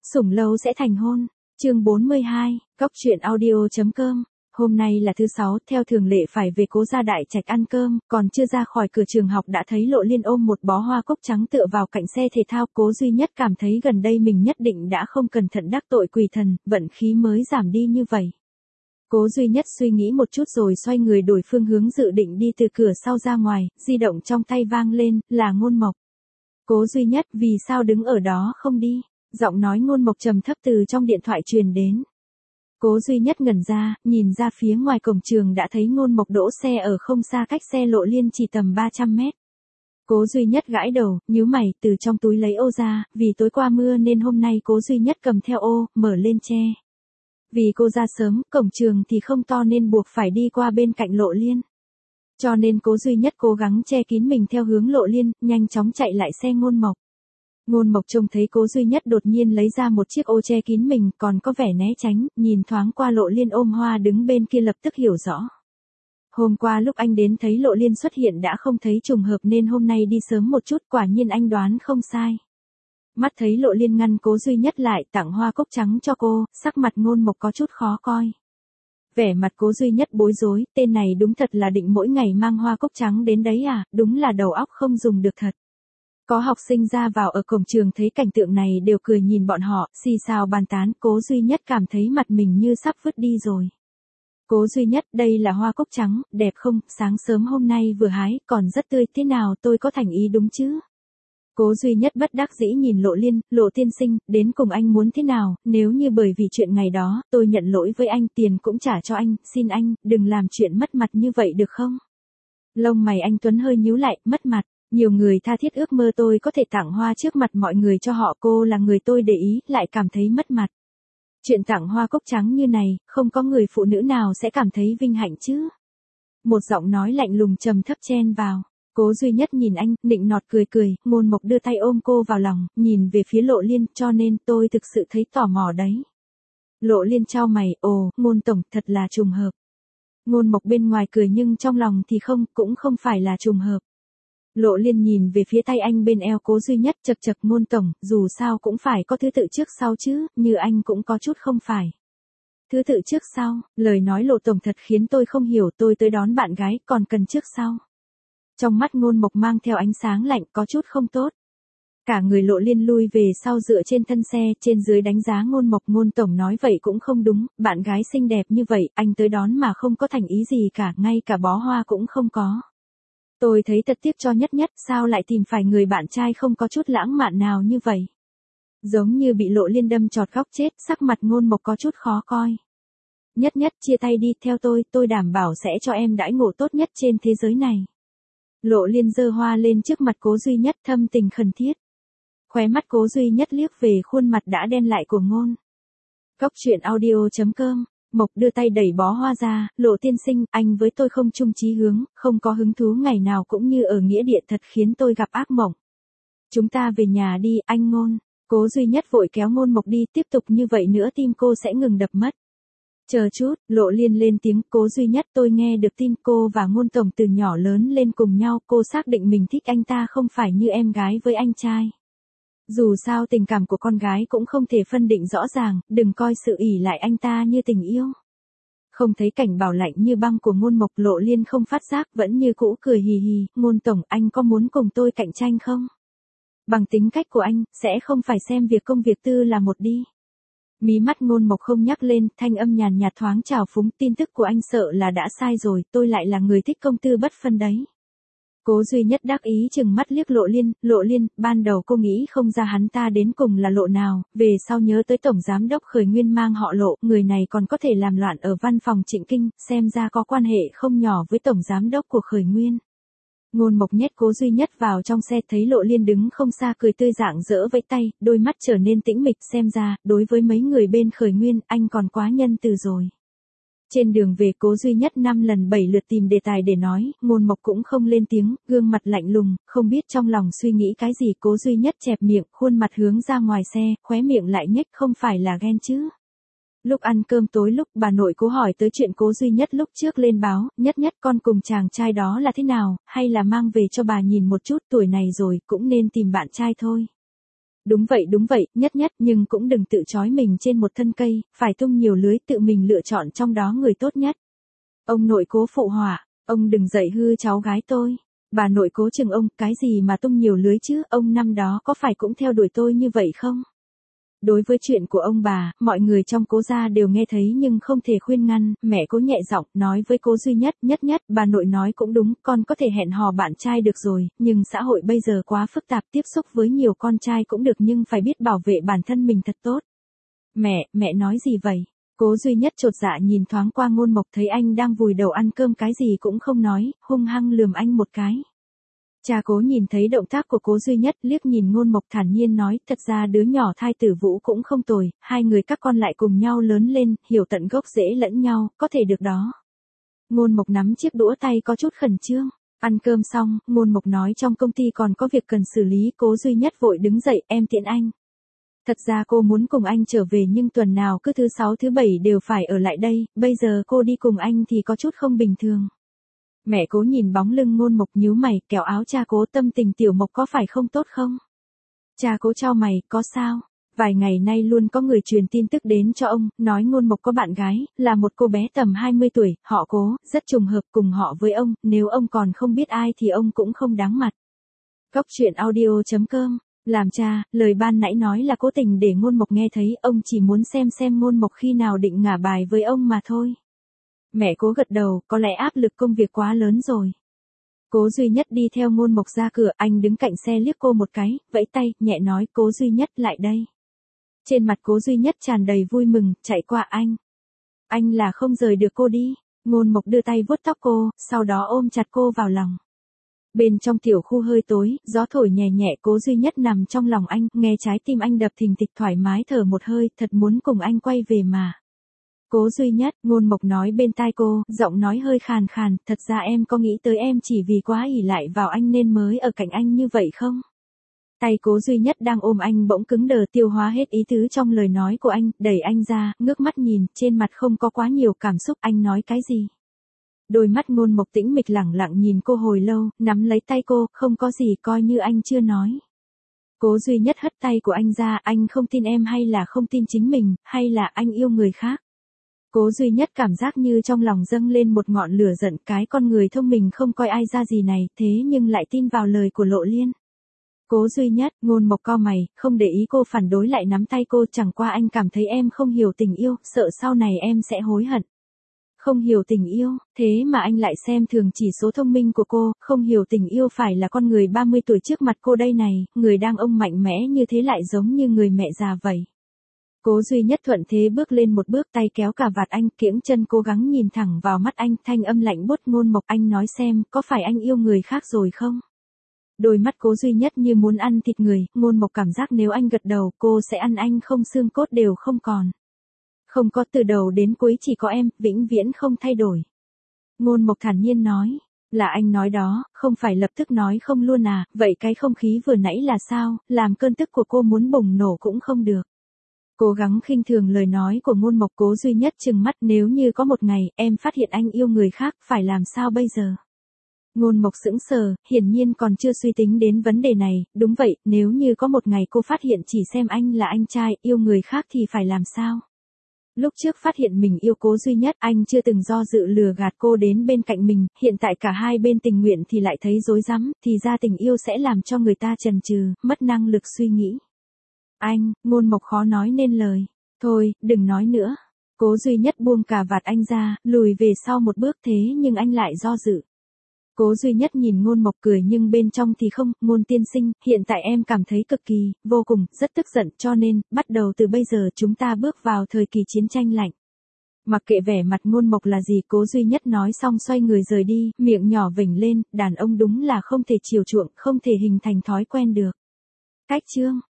Sủng lâu sẽ thành hôn. Chương 42, Góc truyện audio.com. Hôm nay là thứ 6, theo thường lệ phải về Cố gia đại trạch ăn cơm, còn chưa ra khỏi cửa trường học đã thấy Lộ Liên ôm một bó hoa cúc trắng tựa vào cạnh xe thể thao. Cố duy nhất cảm thấy gần đây mình nhất định đã không cẩn thận đắc tội quỷ thần, vận khí mới giảm đi như vậy. Cố duy nhất suy nghĩ một chút rồi xoay người đổi phương hướng dự định đi từ cửa sau ra ngoài, di động trong tay vang lên, là Ngôn Mộc. Cố duy nhất, vì sao đứng ở đó không đi? Giọng nói Ngôn Mộc trầm thấp từ trong điện thoại truyền đến. Cố duy nhất ngẩn ra, nhìn ra phía ngoài cổng trường đã thấy Ngôn Mộc đỗ xe ở không xa cách xe Lộ Liên chỉ tầm 300 mét. Cố duy nhất gãi đầu, nhíu mày, từ trong túi lấy ô ra, vì tối qua mưa nên hôm nay Cố duy nhất cầm theo ô, mở lên che. Vì cô ra sớm, cổng trường thì không to nên buộc phải đi qua bên cạnh Lộ Liên. Cho nên Cố duy nhất cố gắng che kín mình theo hướng Lộ Liên, nhanh chóng chạy lại xe Ngôn Mộc. Ngôn Mộc trông thấy Cố duy nhất đột nhiên lấy ra một chiếc ô che kín mình, còn có vẻ né tránh, nhìn thoáng qua Lộ Liên ôm hoa đứng bên kia lập tức hiểu rõ. Hôm qua lúc anh đến thấy Lộ Liên xuất hiện đã không thấy trùng hợp nên hôm nay đi sớm một chút, quả nhiên anh đoán không sai. Mắt thấy Lộ Liên ngăn Cố duy nhất lại, tặng hoa cúc trắng cho cô, sắc mặt Ngôn Mộc có chút khó coi. Vẻ mặt Cố duy nhất bối rối, tên này đúng thật là định mỗi ngày mang hoa cúc trắng đến đấy à, đúng là đầu óc không dùng được thật. Có học sinh ra vào ở cổng trường thấy cảnh tượng này đều cười nhìn bọn họ, xì xào bàn tán. Cố duy nhất cảm thấy mặt mình như sắp vứt đi rồi. Cố duy nhất, đây là hoa cúc trắng, đẹp không, sáng sớm hôm nay vừa hái, còn rất tươi, thế nào tôi có thành ý đúng chứ? Cố duy nhất bất đắc dĩ nhìn Lộ Liên, Lộ tiên sinh, đến cùng anh muốn thế nào, nếu như bởi vì chuyện ngày đó, tôi nhận lỗi với anh, tiền cũng trả cho anh, xin anh, đừng làm chuyện mất mặt như vậy được không? Lông mày anh Tuấn hơi nhíu lại, mất mặt. Nhiều người tha thiết ước mơ tôi có thể tặng hoa trước mặt mọi người cho họ, cô là người tôi để ý, lại cảm thấy mất mặt. Chuyện tặng hoa cúc trắng như này, không có người phụ nữ nào sẽ cảm thấy vinh hạnh chứ. Một giọng nói lạnh lùng trầm thấp chen vào. Cố duy nhất nhìn anh, nịnh nọt cười cười, Ngôn Mộc đưa tay ôm cô vào lòng, nhìn về phía Lộ Liên, cho nên tôi thực sự thấy tò mò đấy. Lộ Liên chau mày, ồ, Ngôn tổng, thật là trùng hợp. Ngôn Mộc bên ngoài cười nhưng trong lòng thì không, cũng không phải là trùng hợp. Lộ Liên nhìn về phía tay anh bên eo Cố duy nhất, chật chật, Ngôn tổng, dù sao cũng phải có thứ tự trước sau chứ, như anh cũng có chút không phải. Thứ tự trước sau, lời nói Lộ tổng thật khiến tôi không hiểu, tôi tới đón bạn gái, còn cần trước sau. Trong mắt Ngôn Mộc mang theo ánh sáng lạnh, có chút không tốt. Cả người Lộ Liên lui về sau dựa trên thân xe, trên dưới đánh giá Ngôn Mộc. Ngôn tổng nói vậy cũng không đúng, bạn gái xinh đẹp như vậy, anh tới đón mà không có thành ý gì cả, ngay cả bó hoa cũng không có. Tôi thấy thật tiếc cho Nhất Nhất, sao lại tìm phải người bạn trai không có chút lãng mạn nào như vậy. Giống như bị Lộ Liên đâm chọt góc chết, sắc mặt Ngôn Mộc có chút khó coi. Nhất Nhất, chia tay đi, theo tôi đảm bảo sẽ cho em đãi ngộ tốt nhất trên thế giới này. Lộ Liên giơ hoa lên trước mặt Cố duy nhất, thâm tình khẩn thiết. Khóe mắt Cố duy nhất liếc về khuôn mặt đã đen lại của Ngôn. Góc truyện audio.com. Mộc đưa tay đẩy bó hoa ra, Lộ tiên sinh, anh với tôi không chung chí hướng, không có hứng thú ngày nào cũng như ở nghĩa địa, thật khiến tôi gặp ác mộng. Chúng ta về nhà đi, anh Ngôn. Cố duy nhất vội kéo Ngôn Mộc đi, tiếp tục như vậy nữa tim cô sẽ ngừng đập mất. Chờ chút, Lộ Liên lên tiếng, Cố duy nhất, tôi nghe được tin cô và Ngôn tổng từ nhỏ lớn lên cùng nhau, cô xác định mình thích anh ta không phải như em gái với anh trai. Dù sao tình cảm của con gái cũng không thể phân định rõ ràng, đừng coi sự ỷ lại anh ta như tình yêu. Không thấy cảnh bảo lạnh như băng của Ngôn Mộc, Lộ Liên không phát giác, vẫn như cũ cười hì hì, Ngôn tổng, anh có muốn cùng tôi cạnh tranh không? Bằng tính cách của anh, sẽ không phải xem việc công việc tư là một đi. Mí mắt Ngôn Mộc không nhắc lên, thanh âm nhàn nhạt thoáng trào phúng, tin tức của anh sợ là đã sai rồi, tôi lại là người thích công tư bất phân đấy. Cố duy nhất đắc ý chừng mắt liếc Lộ Liên, ban đầu cô nghĩ không ra hắn ta đến cùng là Lộ nào, về sau nhớ tới Tổng Giám đốc Khởi Nguyên mang họ Lộ, người này còn có thể làm loạn ở văn phòng Trịnh Kinh, xem ra có quan hệ không nhỏ với Tổng Giám đốc của Khởi Nguyên. Ngôn Mộc nhét Cố duy nhất vào trong xe, thấy Lộ Liên đứng không xa cười tươi rạng rỡ vẫy tay, đôi mắt trở nên tĩnh mịch, xem ra, đối với mấy người bên Khởi Nguyên, anh còn quá nhân từ rồi. Trên đường về Cố duy nhất 5 lần 7 lượt tìm đề tài để nói, Ngôn Mộc cũng không lên tiếng, gương mặt lạnh lùng, không biết trong lòng suy nghĩ cái gì. Cố duy nhất chẹp miệng, khuôn mặt hướng ra ngoài xe, khóe miệng lại nhếch, không phải là ghen chứ. Lúc ăn cơm tối lúc bà nội Cố hỏi tới chuyện Cố duy nhất lúc trước lên báo, Nhất Nhất con cùng chàng trai đó là thế nào, hay là mang về cho bà nhìn một chút, tuổi này rồi cũng nên tìm bạn trai thôi. Đúng vậy, nhất nhất, nhưng cũng đừng tự trói mình trên một thân cây, phải tung nhiều lưới tự mình lựa chọn trong đó người tốt nhất. Ông nội cố phụ họa, ông đừng dạy hư cháu gái tôi. Bà nội cố chừng ông, cái gì mà tung nhiều lưới chứ, ông năm đó có phải cũng theo đuổi tôi như vậy không? Đối với chuyện của ông bà, mọi người trong cố gia đều nghe thấy nhưng không thể khuyên ngăn, mẹ cố nhẹ giọng nói với cố duy nhất, nhất, bà nội nói cũng đúng, con có thể hẹn hò bạn trai được rồi, nhưng xã hội bây giờ quá phức tạp, tiếp xúc với nhiều con trai cũng được nhưng phải biết bảo vệ bản thân mình thật tốt. Mẹ nói gì vậy? Cố duy nhất chột dạ nhìn thoáng qua Ngôn Mộc thấy anh đang vùi đầu ăn cơm cái gì cũng không nói, hung hăng lườm anh một cái. Cha cố nhìn thấy động tác của cố duy nhất liếc nhìn Ngôn Mộc thản nhiên nói thật ra đứa nhỏ thai tử Vũ cũng không tồi, hai người các con lại cùng nhau lớn lên, hiểu tận gốc rễ lẫn nhau, có thể được đó. Ngôn Mộc nắm chiếc đũa tay có chút khẩn trương. Ăn cơm xong, Ngôn Mộc nói trong công ty còn có việc cần xử lý, cố duy nhất vội đứng dậy, em tiễn anh. Thật ra cô muốn cùng anh trở về nhưng tuần nào cứ thứ sáu thứ bảy đều phải ở lại đây, bây giờ cô đi cùng anh thì có chút không bình thường. Mẹ cố nhìn bóng lưng Ngôn Mộc nhíu mày, kéo áo cha cố tâm tình tiểu Mộc có phải không tốt không? Cha cố chau mày, có sao? Vài ngày nay luôn có người truyền tin tức đến cho ông, nói Ngôn Mộc có bạn gái, là một cô bé tầm 20 tuổi, họ Cố, rất trùng hợp cùng họ với ông, nếu ông còn không biết ai thì ông cũng không đáng mặt. Cóc truyện audio.com. Làm cha, lời ban nãy nói là cố tình để Ngôn Mộc nghe thấy, ông chỉ muốn xem Ngôn Mộc khi nào định ngả bài với ông mà thôi. Mẹ Cố gật đầu, có lẽ áp lực công việc quá lớn rồi. Cố duy nhất đi theo Ngôn Mộc ra cửa, anh đứng cạnh xe liếc cô một cái, vẫy tay, nhẹ nói cố duy nhất lại đây. Trên mặt cố duy nhất tràn đầy vui mừng, chạy qua anh. Anh là không rời được cô đi. Ngôn Mộc đưa tay vuốt tóc cô, sau đó ôm chặt cô vào lòng. Bên trong tiểu khu hơi tối, gió thổi nhẹ nhẹ cố duy nhất nằm trong lòng anh, nghe trái tim anh đập thình thịch thoải mái thở một hơi, thật muốn cùng anh quay về mà. Cố duy nhất, Ngôn Mộc nói bên tai cô, giọng nói hơi khàn khàn, thật ra em có nghĩ tới em chỉ vì quá ỷ lại vào anh nên mới ở cạnh anh như vậy không? Tay cố duy nhất đang ôm anh bỗng cứng đờ tiêu hóa hết ý tứ trong lời nói của anh, đẩy anh ra, ngước mắt nhìn, trên mặt không có quá nhiều cảm xúc, anh nói cái gì? Đôi mắt Ngôn Mộc tĩnh mịch lẳng lặng nhìn cô hồi lâu, nắm lấy tay cô, không có gì coi như anh chưa nói. Cố duy nhất hất tay của anh ra, anh không tin em hay là không tin chính mình, hay là anh yêu người khác? Cố duy nhất cảm giác như trong lòng dâng lên một ngọn lửa giận, cái con người thông minh không coi ai ra gì này, thế nhưng lại tin vào lời của Lộ Liên. Cố duy nhất, Ngôn Mộc cau mày, không để ý cô phản đối lại nắm tay cô, chẳng qua anh cảm thấy em không hiểu tình yêu, sợ sau này em sẽ hối hận. Không hiểu tình yêu, thế mà anh lại xem thường chỉ số thông minh của cô, không hiểu tình yêu phải là con người 30 tuổi trước mặt cô đây này, người đang ông mạnh mẽ như thế lại giống như người mẹ già vậy. Cố duy nhất thuận thế bước lên một bước, tay kéo cà vạt anh, kiễng chân cố gắng nhìn thẳng vào mắt anh, thanh âm lạnh buốt. Ngôn Mộc, anh nói xem, có phải anh yêu người khác rồi không? Đôi mắt cố duy nhất như muốn ăn thịt người, Ngôn Mộc cảm giác nếu anh gật đầu, cô sẽ ăn anh không xương cốt đều không còn. Không có, từ đầu đến cuối chỉ có em, vĩnh viễn không thay đổi. Ngôn Mộc thản nhiên nói, là anh nói đó, không phải lập tức nói không luôn à, vậy cái không khí vừa nãy là sao, làm cơn tức của cô muốn bùng nổ cũng không được. Cố gắng khinh thường lời nói của Ngôn Mộc. Cố duy nhất trừng mắt, nếu như có một ngày, em phát hiện anh yêu người khác, phải làm sao bây giờ? Ngôn Mộc sững sờ, hiển nhiên còn chưa suy tính đến vấn đề này, đúng vậy, nếu như có một ngày cô phát hiện chỉ xem anh là anh trai, yêu người khác thì phải làm sao? Lúc trước phát hiện mình yêu cố duy nhất, anh chưa từng do dự lừa gạt cô đến bên cạnh mình, hiện tại cả hai bên tình nguyện thì lại thấy rối rắm, thì ra tình yêu sẽ làm cho người ta chần chừ, mất năng lực suy nghĩ. Anh, Ngôn Mộc khó nói nên lời. Thôi, đừng nói nữa. Cố duy nhất buông cà vạt anh ra, lùi về sau một bước, thế nhưng anh lại do dự. Cố duy nhất nhìn Ngôn Mộc cười nhưng bên trong thì không, Ngôn tiên sinh, hiện tại em cảm thấy cực kỳ, vô cùng, rất tức giận, cho nên, bắt đầu từ bây giờ chúng ta bước vào thời kỳ chiến tranh lạnh. Mặc kệ vẻ mặt Ngôn Mộc là gì, cố duy nhất nói xong xoay người rời đi, miệng nhỏ vểnh lên, đàn ông đúng là không thể chiều chuộng, không thể hình thành thói quen được. Cách chương.